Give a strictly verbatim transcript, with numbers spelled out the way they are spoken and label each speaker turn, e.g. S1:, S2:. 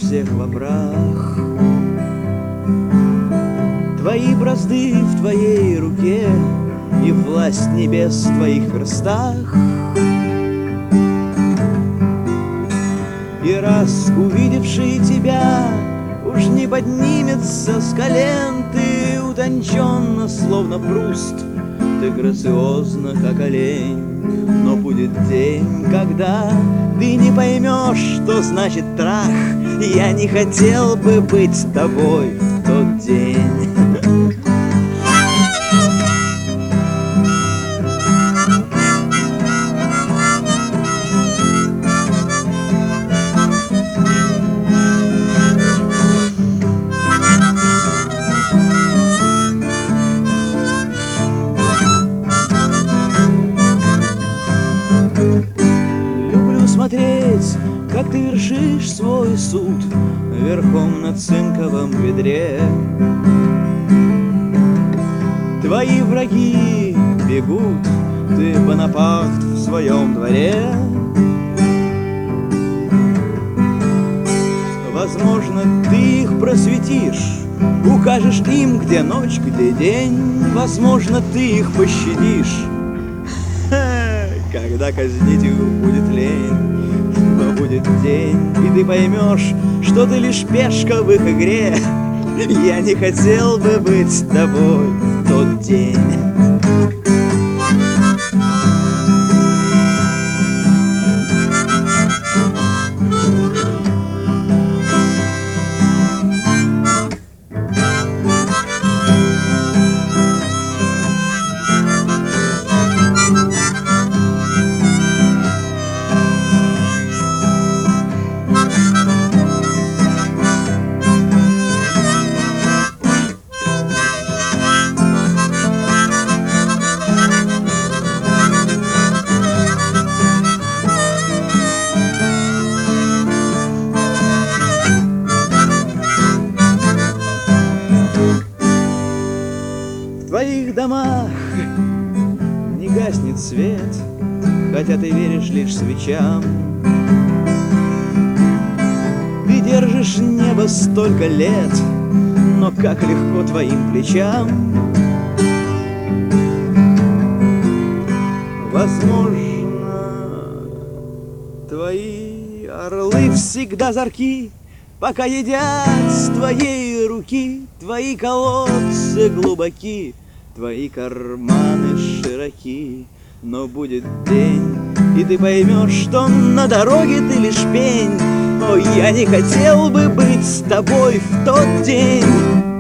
S1: всех во прах. Твои бразды в твоей руке, и власть небес в твоих перстах. И раз увидевший тебя уж не поднимется с колен, ты утонченно, словно Пруст, ты грациозно, как олень. Но будет день, когда ты не поймешь, что значит трах. Я не хотел бы быть с тобой в тот день. Смотреть, как ты вершишь свой суд верхом на цинковом ведре. Твои враги бегут, ты Бонапарт в своем дворе. Возможно, ты их просветишь, укажешь им, где ночь, где день. Возможно, ты их пощадишь, когда казнить их будет лень. Но будет день, и ты поймешь, что ты лишь пешка в их игре. Я не хотел бы быть с тобой в тот день. В твоих домах не гаснет свет, хотя ты веришь лишь свечам. Ты держишь небо столько лет, но как легко твоим плечам. Возможно, твои орлы всегда зорки, пока едят с твоей руки. Твои колодцы глубоки, твои карманы широки. Но будет день, и ты поймешь, что на дороге ты лишь пень. О, я не хотел бы быть с тобой в тот день.